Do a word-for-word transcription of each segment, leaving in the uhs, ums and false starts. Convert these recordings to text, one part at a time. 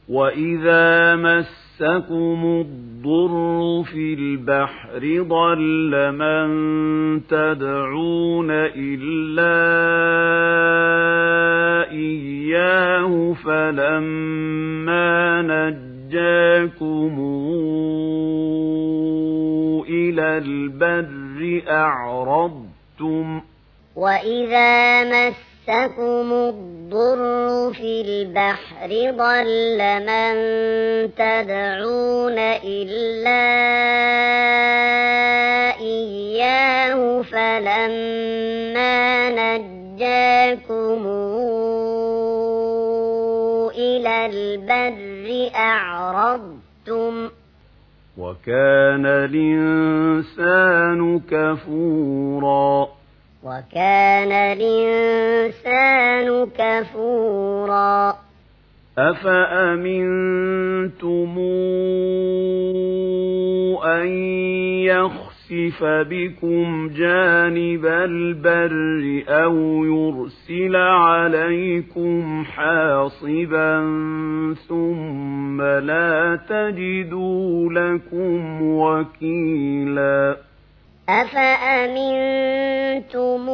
وَإِذَا مَسَّكُمُ الضُّرُّ فِي الْبَحْرِ ضَلَّ مَن تَدْعُونَ إِلَّا إِيَّاهُ فَلَمَّا نَجَّاكُمْ إِلَى الْبَرِّ أَعْرَضْتُمْ وَإِذَا مَسَّكُمُ الضُّرُّ فِي الْبَحْرِ ضَلَّ مَن تَدْعُونَ إِلَّا إِيَّاهُ فَلَمَّا نَجَّاكُمْ إِلَى الْبَرِّ أَعْرَضْتُمْ وَكَانَ الْإِنسَانُ كَفُورًا وَكَانَ الْإِنسَانُ كَفُورًا أَفَأَمِنْتُمْ أَنْ يَخْسِفَ بِكُمْ جَانِبَ الْبَرِّ أَوْ يُرْسِلَ عَلَيْكُمْ حَاصِبًا ثُمَّ لَا تَجِدُوا لَكُمْ وَكِيلًا أَفَأَمِنْتُمْ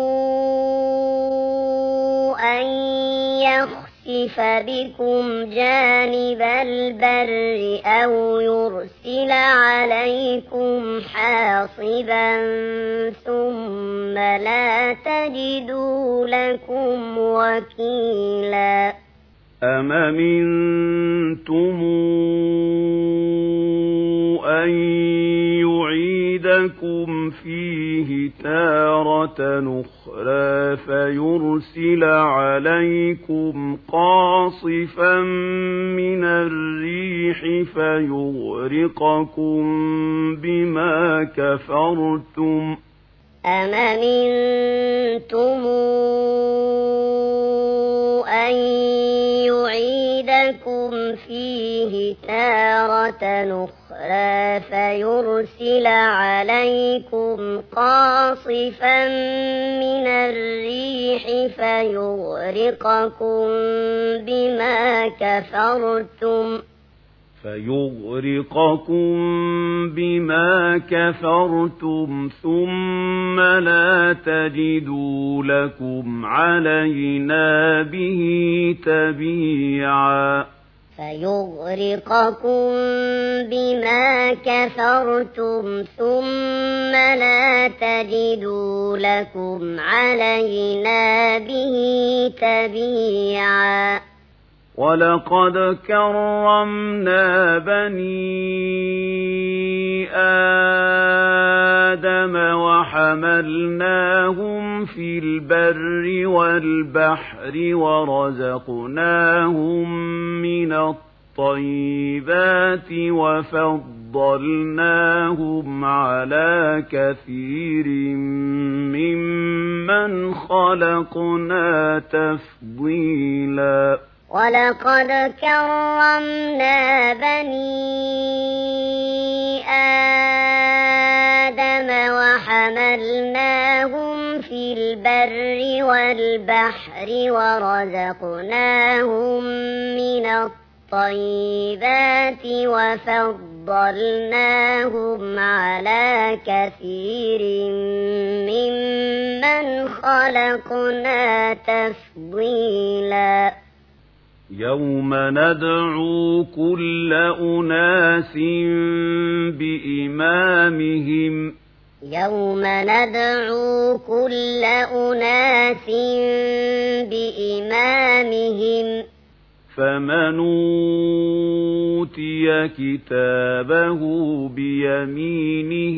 أَنْ يَخْسِفَ بِكُمْ جَانِبَ الْبَرِّ أَوْ يُرْسِلَ عَلَيْكُمْ حَاصِبًا ثُمَّ لَا تَجِدُوا لَكُمْ وَكِيلًا أَمْ أَمِنْتُمْ أَنْ يُعِيدَكُمْ فِيهِ تَارَةً أُخْرَى فَيُرْسِلَ عَلَيْكُمْ قَاصِفًا مِنَ الرِّيحِ فَيُغْرِقَكُم بِمَا كَفَرْتُمْ أَمْ أَمِنْتُمْ أَنْ يُعِيدَكُمْ فِيهِ تَارَةً أُخْرَى فَيُرْسِلَ عَلَيْكُمْ قَاصِفًا مِنَ الرِّيحِ فَيُغْرِقَكُم بِمَا كَفَرْتُمْ فيغرقكم بما كفرتم ثم لا تجدوا لكم علينا به تبيعا فيغرقكم بما كفرتم ثم لا تجدوا لكم علينا به تبيعا وَلَقَدْ كَرَّمْنَا بَنِي آدَمَ وَحَمَلْنَاهُمْ فِي الْبَرِّ وَالْبَحْرِ وَرَزَقْنَاهُم مِّنَ الطَّيِّبَاتِ وَفَضَّلْنَاهُمْ عَلَى كَثِيرٍ مِّمَّنْ خَلَقْنَا تَفْضِيلًا وَلَقَدْ كَرَّمْنَا بَنِي آدَمَ وَحَمَلْنَاهُمْ فِي الْبَرِّ وَالْبَحْرِ وَرَزَقْنَاهُم مِّنَ الطَّيِّبَاتِ وَفَضَّلْنَاهُمْ عَلَى كَثِيرٍ مِّمَّنْ خَلَقْنَا تَفْضِيلًا يَوْمَ نَدْعُو كُلَّ أُنَاسٍ بِإِمَامِهِمْ يَوْمَ نَدْعُو كُلَّ أُنَاسٍ بِإِمَامِهِمْ فَمَنْ أُوتِيَ كِتَابَهُ بِيَمِينِهِ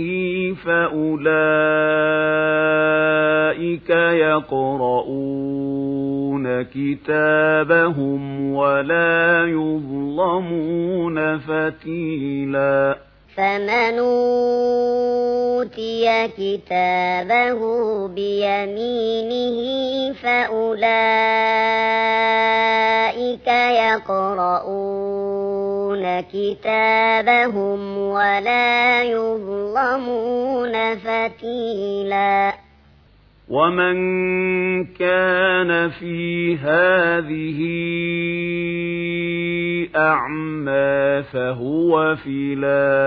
فَأُولَئِكَ يَقْرَؤُونَ كِتَابَهُمْ وَلَا يُظْلَمُونَ فَتِيلًا فَمَنْ أُوتِيَ كِتَابَهُ بِيَمِينِهِ فَأُولَئِكَ يَقْرَؤُونَ كِتَابَهُمْ وَلَا يُظْلَمُونَ فَتِيلًا وَمَنْ كَانَ فِي هَذِهِ أعمى فهو في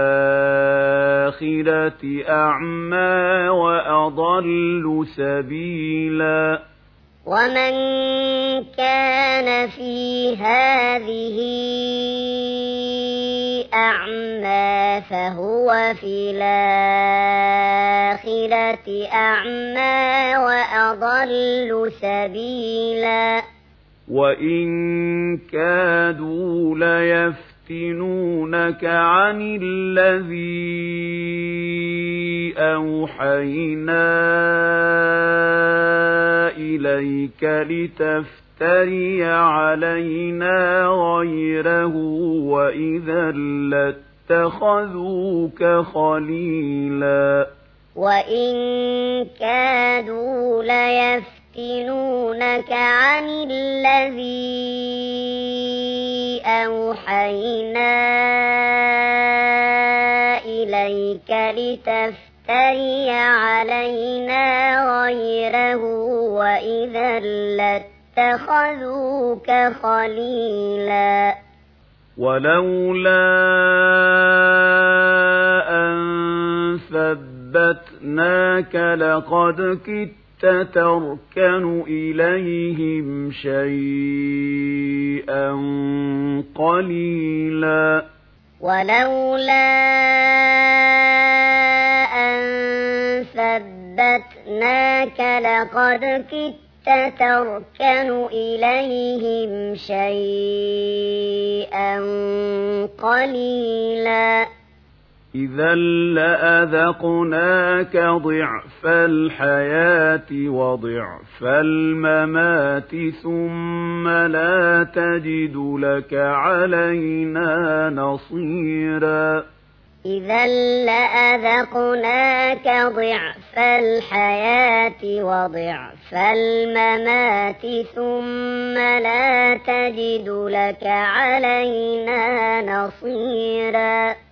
الآخرة أعمى وأضل سبيلا ومن كان في هذه أعمى فهو في الآخرة أعمى وأضل سبيلا وإن كادوا ليفتنونك عن الذي أوحينا إليك لتفتري علينا غيره وإذا لاتخذوك خليلا وإن كادوا ليفتنونك عن الذي أوحينا إليك لتفتري علينا غيره وإذا لاتخذوك خليلا ولولا أن ثبتناك لقد كدت تركن إليهم شيئا قليلا ولولا أن ثبتناك لقد كدت تركن إليهم شيئا قليلا إذا لأذقناك ضعف الحياة وضعف الممات ثم لا تجد لك علينا نصيرا إذا لأذقناك ضعف الحياة وضعف الممات ثم لا تجد لك علينا نصيرا